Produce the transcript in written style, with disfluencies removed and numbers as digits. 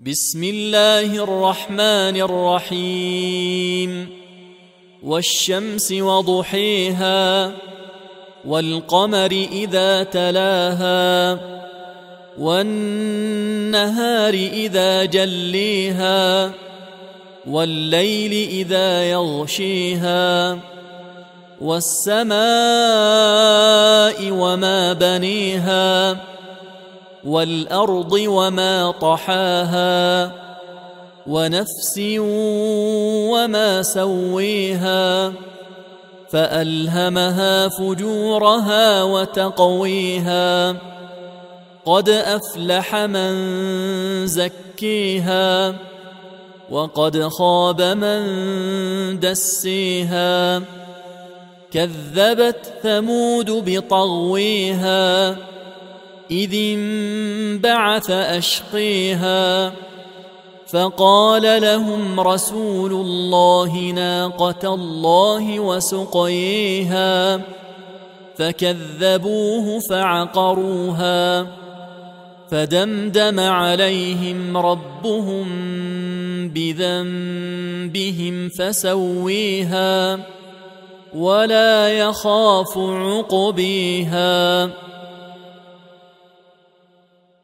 بسم الله الرحمن الرحيم والشمس وضحيها والقمر إذا تلاها والنهار إذا جليها والليل إذا يغشيها والسماء وما بنيها والأرض وما طحاها ونفس وما سويها فألهمها فجورها وتقويها قد أفلح من زكيها وقد خاب من دسيها كذبت ثمود بطغويها إذ انبعث أشقيها فقال لهم رسول الله ناقة الله وسقيها فكذبوه فعقروها فدمدم عليهم ربهم بذنبهم فسويها ولا يخاف عقبيها.